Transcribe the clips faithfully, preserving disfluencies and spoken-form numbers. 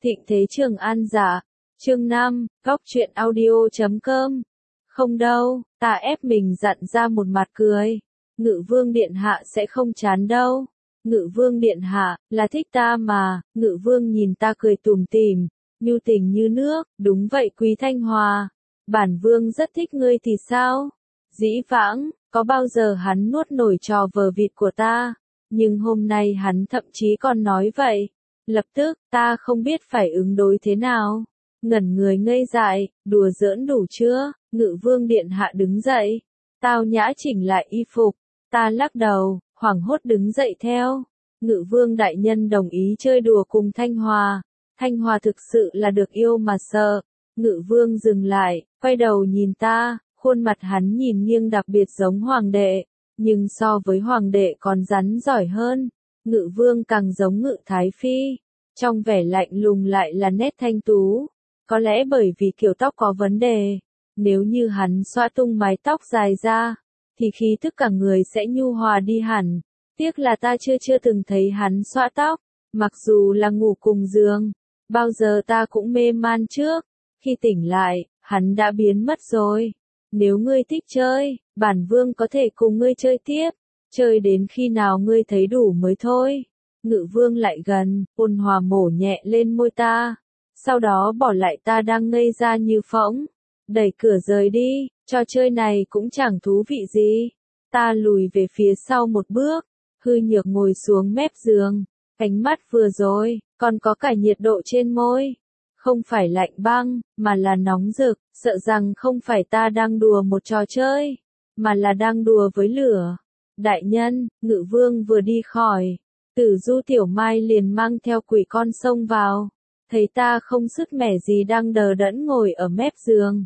Thịnh Thế Trường An giả. Chương năm, góc truyện audio chấm com. Không đâu, ta ép mình dặn ra một mặt cười. Ngự vương điện hạ sẽ không chán đâu. Ngự vương điện hạ, là thích ta mà. Ngự vương nhìn ta cười tủm tỉm, nhu tình như nước. Đúng vậy Quý Thanh Hòa. Bản vương rất thích ngươi thì sao? Dĩ vãng, có bao giờ hắn nuốt nổi trò vờ vịt của ta. Nhưng hôm nay hắn thậm chí còn nói vậy. Lập tức, ta không biết phải ứng đối thế nào. Ngẩn người ngây dại, đùa giỡn đủ chưa? Ngự vương điện hạ đứng dậy. Tao nhã chỉnh lại y phục. Ta lắc đầu, hoảng hốt đứng dậy theo. Ngự vương đại nhân đồng ý chơi đùa cùng Thanh Hòa. Thanh Hòa thực sự là được yêu mà sợ. Ngự vương dừng lại, quay đầu nhìn ta, khuôn mặt hắn nhìn nghiêng đặc biệt giống hoàng đệ. Nhưng so với hoàng đệ còn rắn giỏi hơn. Ngự vương càng giống Ngự Thái Phi. Trong vẻ lạnh lùng lại là nét thanh tú. Có lẽ bởi vì kiểu tóc có vấn đề. Nếu như hắn xõa tung mái tóc dài ra, thì khí thức cả người sẽ nhu hòa đi hẳn. Tiếc là ta chưa chưa từng thấy hắn xõa tóc. Mặc dù là ngủ cùng giường, bao giờ ta cũng mê man trước. Khi tỉnh lại, hắn đã biến mất rồi. Nếu ngươi thích chơi, bản vương có thể cùng ngươi chơi tiếp. Chơi đến khi nào ngươi thấy đủ mới thôi. Ngự vương lại gần, ôn hòa mổ nhẹ lên môi ta. Sau đó bỏ lại ta đang ngây ra như phỗng. Đẩy cửa rời đi, trò chơi này cũng chẳng thú vị gì. Ta lùi về phía sau một bước, hư nhược ngồi xuống mép giường. Ánh mắt vừa rồi, còn có cả nhiệt độ trên môi. Không phải lạnh băng, mà là nóng rực, sợ rằng không phải ta đang đùa một trò chơi, mà là đang đùa với lửa. Đại nhân, Ngự vương vừa đi khỏi, Tử Du Tiểu Mai liền mang theo quỷ con xông vào. Thấy ta không sứt mẻ gì đang đờ đẫn ngồi ở mép giường.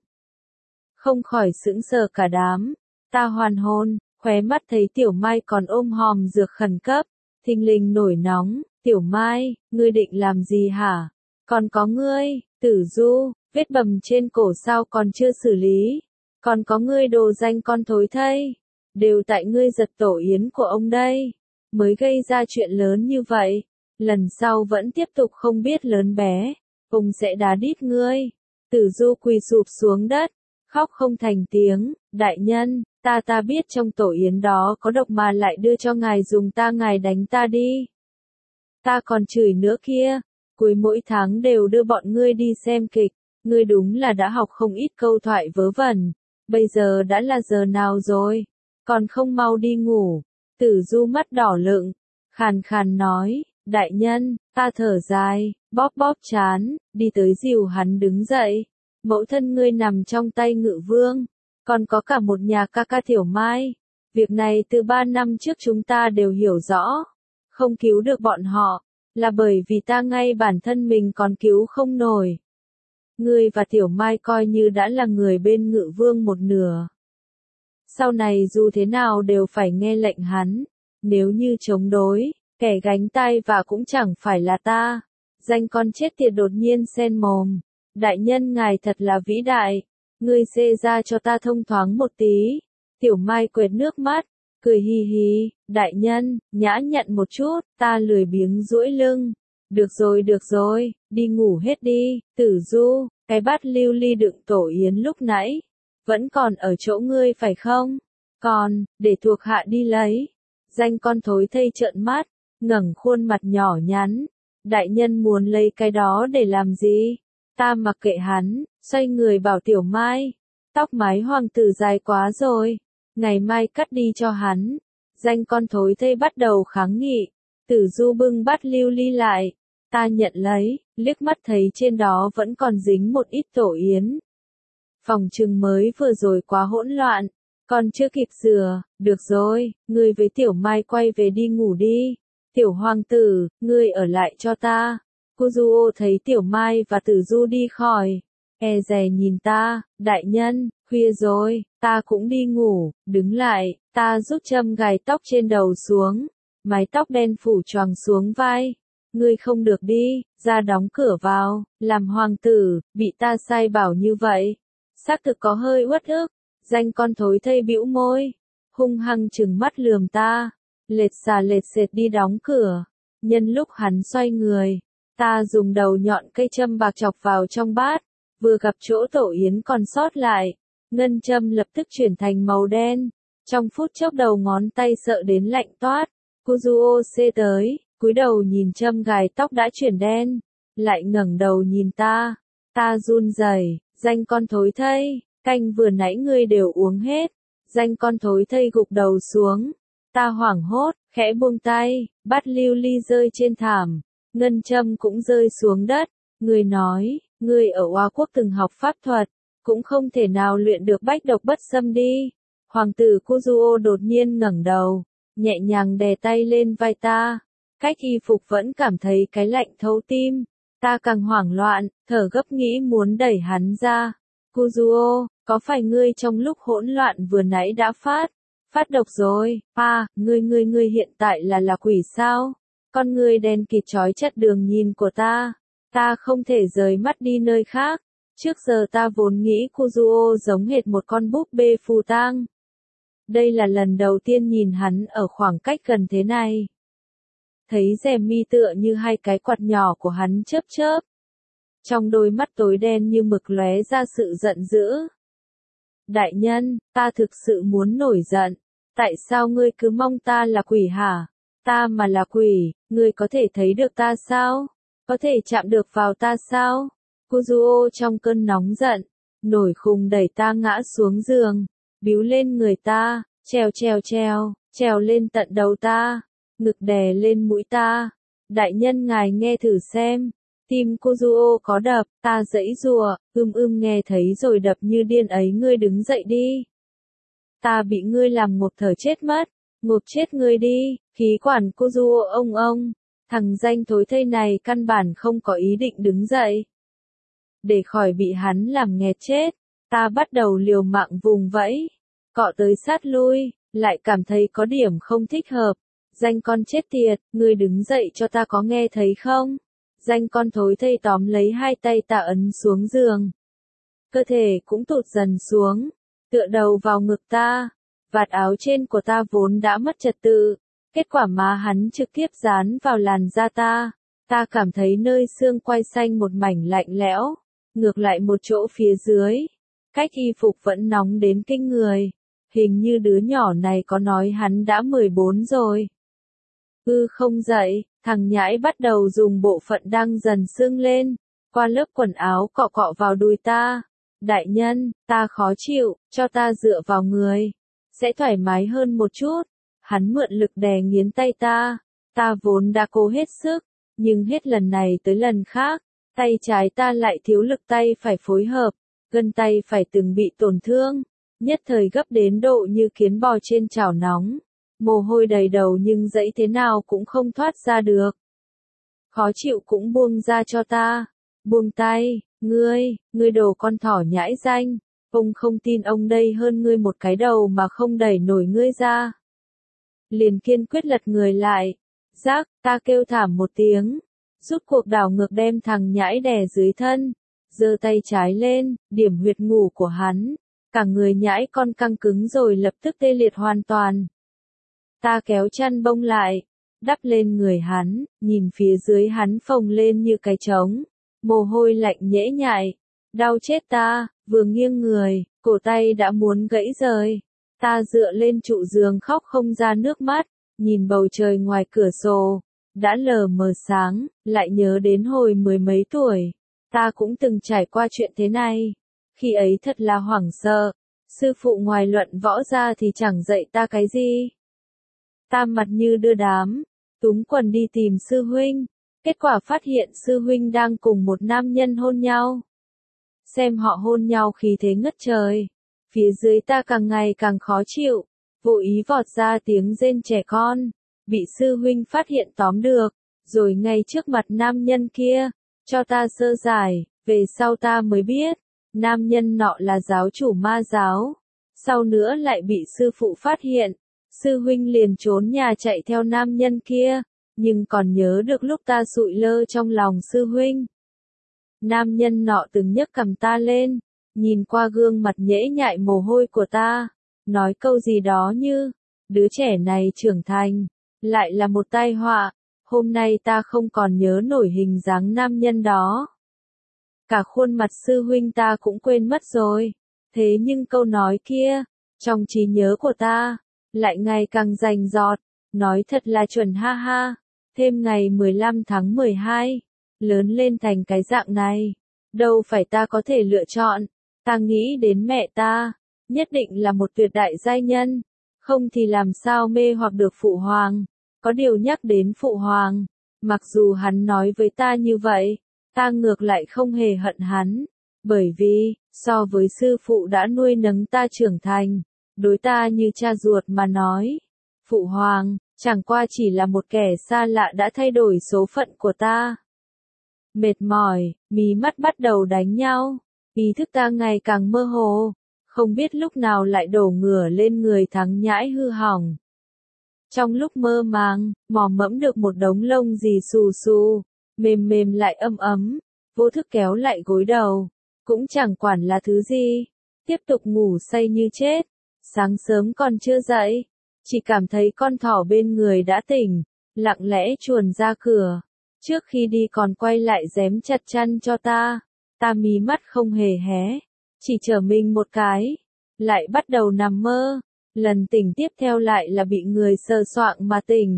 Không khỏi sững sờ cả đám. Ta hoàn hồn, khóe mắt thấy Tiểu Mai còn ôm hòm dược khẩn cấp. Thình lình nổi nóng, Tiểu Mai, ngươi định làm gì hả? Còn có ngươi, Tử Du, vết bầm trên cổ sao còn chưa xử lý. Còn có ngươi đồ danh con thối thây. Đều tại ngươi giật tổ yến của ông đây. Mới gây ra chuyện lớn như vậy. Lần sau vẫn tiếp tục không biết lớn bé. Ông sẽ đá đít ngươi. Tử Du quỳ sụp xuống đất. Khóc không thành tiếng. Đại nhân, ta ta biết trong tổ yến đó có độc mà lại đưa cho ngài dùng ta ngài đánh ta đi. Ta còn chửi nữa kia. Cuối mỗi tháng đều đưa bọn ngươi đi xem kịch. Ngươi đúng là đã học không ít câu thoại vớ vẩn. Bây giờ đã là giờ nào rồi? Còn không mau đi ngủ. Tử Du mắt đỏ lựng. Khàn khàn nói. Đại nhân, ta thở dài, bóp bóp chán, đi tới dìu hắn đứng dậy. Mẫu thân ngươi nằm trong tay Ngự vương. Còn có cả một nhà ca ca Tiểu Mai. Việc này từ ba năm trước chúng ta đều hiểu rõ. Không cứu được bọn họ. Là bởi vì ta ngay bản thân mình còn cứu không nổi. Ngươi và Tiểu Mai coi như đã là người bên Ngự vương một nửa. Sau này dù thế nào đều phải nghe lệnh hắn. Nếu như chống đối, kẻ gánh tai và cũng chẳng phải là ta. Danh con chết tiệt đột nhiên sen mồm. Đại nhân ngài thật là vĩ đại. Ngươi xê ra cho ta thông thoáng một tí. Tiểu Mai quệt nước mắt. Cười hì hì, đại nhân, nhã nhận một chút, ta lười biếng duỗi lưng. Được rồi được rồi, đi ngủ hết đi. Tử Du, cái bát lưu ly đựng tổ yến lúc nãy. Vẫn còn ở chỗ ngươi phải không? Còn, để thuộc hạ đi lấy. Danh con thối thây trợn mắt, ngẩng khuôn mặt nhỏ nhắn. Đại nhân muốn lấy cái đó để làm gì? Ta mặc kệ hắn, xoay người bảo Tiểu Mai. Tóc mái hoàng tử dài quá rồi. Ngày mai cắt đi cho hắn. Danh con thối thây bắt đầu kháng nghị. Tử Du bưng bát lưu ly lại. Ta nhận lấy, liếc mắt thấy trên đó vẫn còn dính một ít tổ yến. Phòng trừng mới vừa rồi quá hỗn loạn. Còn chưa kịp rửa, được rồi, ngươi với Tiểu Mai quay về đi ngủ đi. Tiểu hoàng tử, ngươi ở lại cho ta. Kuzuo thấy Tiểu Mai và Tử Du đi khỏi. E dè nhìn ta, đại nhân, khuya rồi, ta cũng đi ngủ, đứng lại, ta rút châm gài tóc trên đầu xuống. Mái tóc đen phủ choàng xuống vai. Ngươi không được đi, ra đóng cửa vào, làm hoàng tử, bị ta sai bảo như vậy. Xác thực có hơi uất ức. Danh con thối thây bĩu môi, hung hăng trừng mắt lườm ta, lệt xà lệt sệt đi đóng cửa. Nhân lúc hắn xoay người, Ta dùng đầu nhọn cây châm bạc chọc vào trong bát, vừa gặp chỗ tổ yến còn sót lại, ngân châm lập tức chuyển thành màu đen. Trong phút chốc đầu ngón tay sợ đến lạnh toát, Kuzuo xê tới, cúi đầu nhìn châm gài tóc đã chuyển đen, lại ngẩng đầu nhìn ta. Ta run rẩy, danh con thối thây, canh vừa nãy ngươi đều uống hết. Danh con thối thây gục đầu xuống. Ta hoảng hốt, khẽ buông tay, bát lưu ly rơi trên thảm, ngân châm cũng rơi xuống đất. Người nói, ngươi ở Oa Quốc từng học pháp thuật, cũng không thể nào luyện được bách độc bất xâm đi. Hoàng tử Kuzuo đột nhiên ngẩng đầu, nhẹ nhàng đè tay lên vai ta. Cách y phục vẫn cảm thấy cái lạnh thấu tim. Ta càng hoảng loạn, thở gấp nghĩ muốn đẩy hắn ra. Kuzuo, có phải ngươi trong lúc hỗn loạn vừa nãy đã phát, phát độc rồi? À, ngươi ngươi ngươi hiện tại là là quỷ sao? Con ngươi đen kịt chói chặt đường nhìn của ta. Ta không thể rời mắt đi nơi khác. Trước giờ ta vốn nghĩ Kuzuo giống hệt một con búp bê phù tang. Đây là lần đầu tiên nhìn hắn ở khoảng cách gần thế này. Thấy rèm mi tựa như hai cái quạt nhỏ của hắn chớp chớp. Trong đôi mắt tối đen như mực lóe ra sự giận dữ. Đại nhân, ta thực sự muốn nổi giận. Tại sao ngươi cứ mong ta là quỷ hả? Ta mà là quỷ, ngươi có thể thấy được ta sao? Có thể chạm được vào ta sao? Kuzuo trong cơn nóng giận, nổi khùng đẩy ta ngã xuống giường, bíu lên người ta, trèo trèo trèo, trèo lên tận đầu ta, ngực đè lên mũi ta. Đại nhân ngài nghe thử xem. Tim Kuzuo có đập, ta giãy giụa, ưm ưm nghe thấy rồi đập như điên ấy, ngươi đứng dậy đi. Ta bị ngươi làm ngộp thở chết mất, ngộp chết ngươi đi. Khí quản Kuzuo ông ông, thằng danh thối thây này căn bản không có ý định đứng dậy. Để khỏi bị hắn làm nghẹt chết, ta bắt đầu liều mạng vùng vẫy, cọ tới sát lui, lại cảm thấy có điểm không thích hợp. Danh con chết tiệt, ngươi đứng dậy cho ta có nghe thấy không? Danh con thối thây tóm lấy hai tay ta ấn xuống giường. Cơ thể cũng tụt dần xuống, tựa đầu vào ngực ta. Vạt áo trên của ta vốn đã mất trật tự, kết quả má hắn trực tiếp dán vào làn da ta. Ta cảm thấy nơi xương quai xanh một mảnh lạnh lẽo, ngược lại một chỗ phía dưới. Cách y phục vẫn nóng đến kinh người. Hình như đứa nhỏ này có nói hắn đã mười bốn rồi. Ư không dậy, thằng nhãi bắt đầu dùng bộ phận đang dần sưng lên, qua lớp quần áo cọ cọ vào đùi ta. Đại nhân, ta khó chịu, cho ta dựa vào người, sẽ thoải mái hơn một chút. Hắn mượn lực đè nghiến tay ta, ta vốn đã cố hết sức, nhưng hết lần này tới lần khác, tay trái ta lại thiếu lực, tay phải phối hợp, gân tay phải từng bị tổn thương, nhất thời gấp đến độ như kiến bò trên chảo nóng. Mồ hôi đầy đầu nhưng dẫy thế nào cũng không thoát ra được. Khó chịu cũng buông ra cho ta. Buông tay, ngươi, ngươi đồ con thỏ nhãi danh. Ông không tin ông đây hơn ngươi một cái đầu mà không đẩy nổi ngươi ra. Liền kiên quyết lật người lại. Rác, ta kêu thảm một tiếng. Rút cuộc đảo ngược đem thằng nhãi đè dưới thân. Giơ tay trái lên, điểm huyệt ngủ của hắn. Cả người nhãi con căng cứng rồi lập tức tê liệt hoàn toàn. Ta kéo chăn bông lại, đắp lên người hắn, nhìn phía dưới hắn phồng lên như cái trống, mồ hôi lạnh nhễ nhại, đau chết ta, vừa nghiêng người, cổ tay đã muốn gãy rời. Ta dựa lên trụ giường khóc không ra nước mắt, nhìn bầu trời ngoài cửa sổ, đã lờ mờ sáng, lại nhớ đến hồi mười mấy tuổi, ta cũng từng trải qua chuyện thế này, khi ấy thật là hoảng sợ, sư phụ ngoài luận võ ra thì chẳng dạy ta cái gì. Ta mặt như đưa đám, túm quần đi tìm sư huynh, kết quả phát hiện sư huynh đang cùng một nam nhân hôn nhau. Xem họ hôn nhau khí thế ngất trời, phía dưới ta càng ngày càng khó chịu, vô ý vọt ra tiếng rên trẻ con, bị sư huynh phát hiện tóm được, rồi ngay trước mặt nam nhân kia, cho ta sơ giải, về sau ta mới biết, nam nhân nọ là giáo chủ ma giáo, sau nữa lại bị sư phụ phát hiện. Sư huynh liền trốn nhà chạy theo nam nhân kia, nhưng còn nhớ được lúc ta sụi lơ trong lòng sư huynh. Nam nhân nọ từng nhấc cầm ta lên, nhìn qua gương mặt nhễ nhại mồ hôi của ta, nói câu gì đó như, đứa trẻ này trưởng thành, lại là một tai họa, hôm nay ta không còn nhớ nổi hình dáng nam nhân đó. Cả khuôn mặt sư huynh ta cũng quên mất rồi. Thế nhưng câu nói kia, trong trí nhớ của ta, lại ngày càng rành rọt, nói thật là chuẩn ha ha. Thêm ngày mười lăm tháng mười hai, lớn lên thành cái dạng này, đâu phải ta có thể lựa chọn. Ta nghĩ đến mẹ ta, nhất định là một tuyệt đại giai nhân, không thì làm sao mê hoặc được phụ hoàng. Có điều nhắc đến phụ hoàng, mặc dù hắn nói với ta như vậy, ta ngược lại không hề hận hắn, bởi vì, so với sư phụ đã nuôi nấng ta trưởng thành, đối ta như cha ruột mà nói, phụ hoàng, chẳng qua chỉ là một kẻ xa lạ đã thay đổi số phận của ta. Mệt mỏi, mí mắt bắt đầu đánh nhau, ý thức ta ngày càng mơ hồ, không biết lúc nào lại đổ ngửa lên người thắng nhãi hư hỏng. Trong lúc mơ màng, mò mẫm được một đống lông gì xù xù, mềm mềm lại ấm ấm, vô thức kéo lại gối đầu, cũng chẳng quản là thứ gì, tiếp tục ngủ say như chết. Sáng sớm còn chưa dậy, chỉ cảm thấy con thỏ bên người đã tỉnh, lặng lẽ chuồn ra cửa, trước khi đi còn quay lại rém chặt chăn cho ta. Ta mí mắt không hề hé, chỉ trở mình một cái, lại bắt đầu nằm mơ. Lần tỉnh tiếp theo lại là bị người sờ soạng mà tỉnh.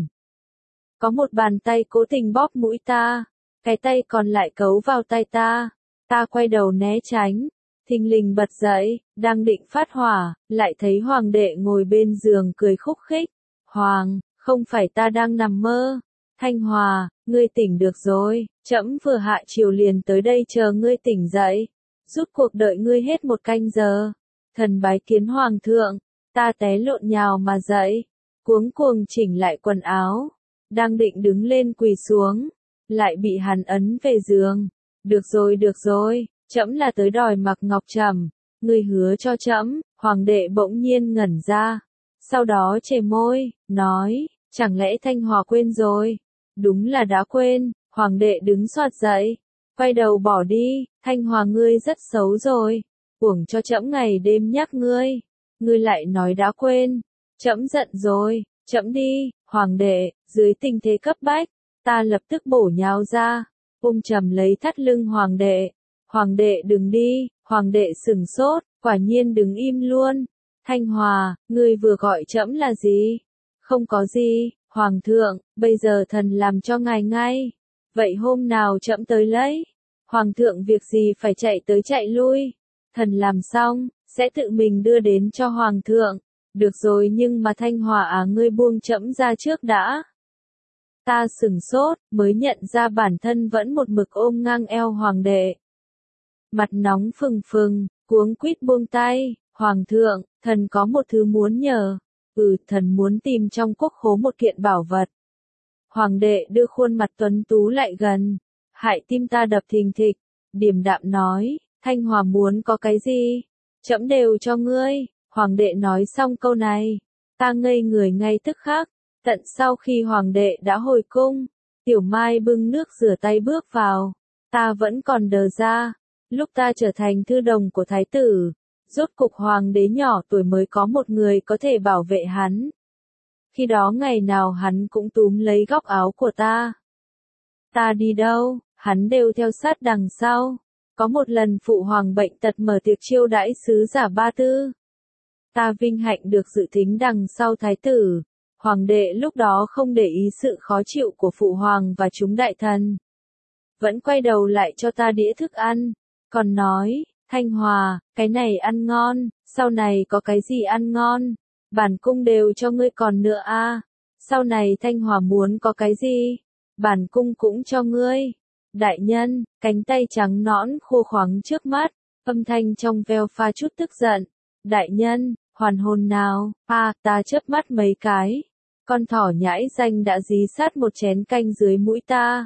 Có một bàn tay cố tình bóp mũi ta, cái tay còn lại cấu vào tay ta. Ta quay đầu né tránh, thình lình bật dậy, đang định phát hỏa, lại thấy hoàng đệ ngồi bên giường cười khúc khích. Hoàng, không phải ta đang nằm mơ. Thanh Hòa, ngươi tỉnh được rồi, trẫm vừa hạ chiều liền tới đây chờ ngươi tỉnh dậy. Rút cuộc đợi ngươi hết một canh giờ. Thần bái kiến hoàng thượng. Ta té lộn nhào mà dậy, cuống cuồng chỉnh lại quần áo, đang định đứng lên quỳ xuống, lại bị hắn ấn về giường. Được rồi được rồi, trẫm là tới đòi mặc ngọc trầm, ngươi hứa cho trẫm. Hoàng đệ bỗng nhiên ngẩn ra, sau đó chề môi, nói, chẳng lẽ Thanh Hòa quên rồi? Đúng là đã quên. Hoàng đệ đứng xoạt dậy, quay đầu bỏ đi. Thanh Hòa ngươi rất xấu rồi, uổng cho trẫm ngày đêm nhắc ngươi. Ngươi lại nói đã quên, trẫm giận rồi, trẫm đi. Hoàng đệ, dưới tình thế cấp bách, ta lập tức bổ nhào ra, ôm chầm lấy thắt lưng hoàng đệ. Hoàng đệ đừng đi. Hoàng đệ sừng sốt, quả nhiên đứng im luôn. Thanh Hòa, ngươi vừa gọi trẫm là gì? Không có gì, hoàng thượng, bây giờ thần làm cho ngài ngay. Vậy hôm nào trẫm tới lấy? Hoàng thượng việc gì phải chạy tới chạy lui? Thần làm xong, sẽ tự mình đưa đến cho hoàng thượng. Được rồi, nhưng mà Thanh Hòa à, ngươi buông trẫm ra trước đã. Ta sừng sốt, mới nhận ra bản thân vẫn một mực ôm ngang eo hoàng đệ. Mặt nóng phừng phừng, cuống quýt buông tay. Hoàng thượng, thần có một thứ muốn nhờ. Ừ, thần muốn tìm trong quốc khố một kiện bảo vật. Hoàng đệ đưa khuôn mặt tuấn tú lại gần, hại tim ta đập thình thịch, điềm đạm nói, Thanh Hòa muốn có cái gì? Trẫm đều cho ngươi. Hoàng đệ nói xong câu này, ta ngây người ngay tức khắc. Tận sau khi hoàng đệ đã hồi cung, Tiểu Mai bưng nước rửa tay bước vào, ta vẫn còn đờ ra. Lúc ta trở thành thư đồng của thái tử, rốt cục hoàng đế nhỏ tuổi mới có một người có thể bảo vệ hắn. Khi đó ngày nào hắn cũng túm lấy góc áo của ta. Ta đi đâu, hắn đều theo sát đằng sau. Có một lần phụ hoàng bệnh tật mở tiệc chiêu đãi sứ giả Ba Tư. Ta vinh hạnh được dự thính đằng sau thái tử. Hoàng đệ lúc đó không để ý sự khó chịu của phụ hoàng và chúng đại thần. Vẫn quay đầu lại cho ta đĩa thức ăn. Còn nói, Thanh Hòa, cái này ăn ngon, sau này có cái gì ăn ngon, bản cung đều cho ngươi còn nữa a. Sau này Thanh Hòa muốn có cái gì, bản cung cũng cho ngươi. Đại nhân, cánh tay trắng nõn khô khoắng trước mắt, âm thanh trong veo pha chút tức giận. Đại nhân, hoàn hồn nào? A, ta chớp mắt mấy cái. Con thỏ nhãi danh đã dí sát một chén canh dưới mũi ta.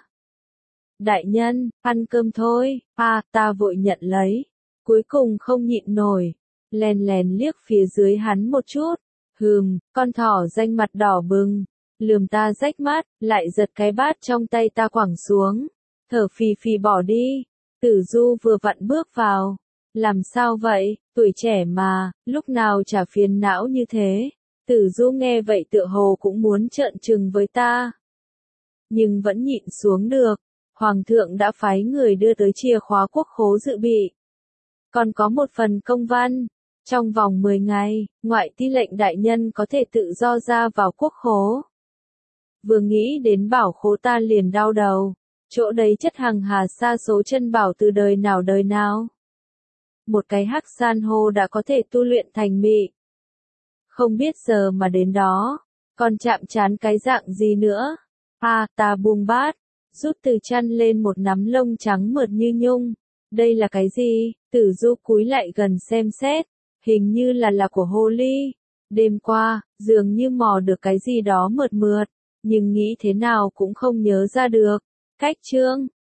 Đại nhân, ăn cơm thôi. A, ta vội nhận lấy. Cuối cùng không nhịn nổi, lèn lèn liếc phía dưới hắn một chút. Hừm, con thỏ danh mặt đỏ bừng, lườm ta rách mắt, lại giật cái bát trong tay ta quẳng xuống. Thở phì phì bỏ đi. Tử Du vừa vặn bước vào. Làm sao vậy, tuổi trẻ mà, lúc nào chả phiền não như thế. Tử Du nghe vậy tựa hồ cũng muốn trợn trừng với ta. nhưng vẫn nhịn xuống được. Hoàng thượng đã phái người đưa tới chìa khóa quốc khố dự bị. Còn có một phần công văn. Trong vòng mười ngày, ngoại ti lệnh đại nhân có thể tự do ra vào quốc khố. Vừa nghĩ đến bảo khố ta liền đau đầu. Chỗ đấy chất hằng hà sa số chân bảo từ đời nào đời nào. Một cái hắc san hô đã có thể tu luyện thành mị. Không biết giờ mà đến đó, còn chạm trán cái dạng gì nữa. À, ta buông bát, rút từ chăn lên một nắm lông trắng mượt như nhung. Đây là cái gì? Tử Du cúi lại gần xem xét, hình như là là của hồ ly. Đêm qua, dường như mò được cái gì đó mượt mượt, nhưng nghĩ thế nào cũng không nhớ ra được. Cách chương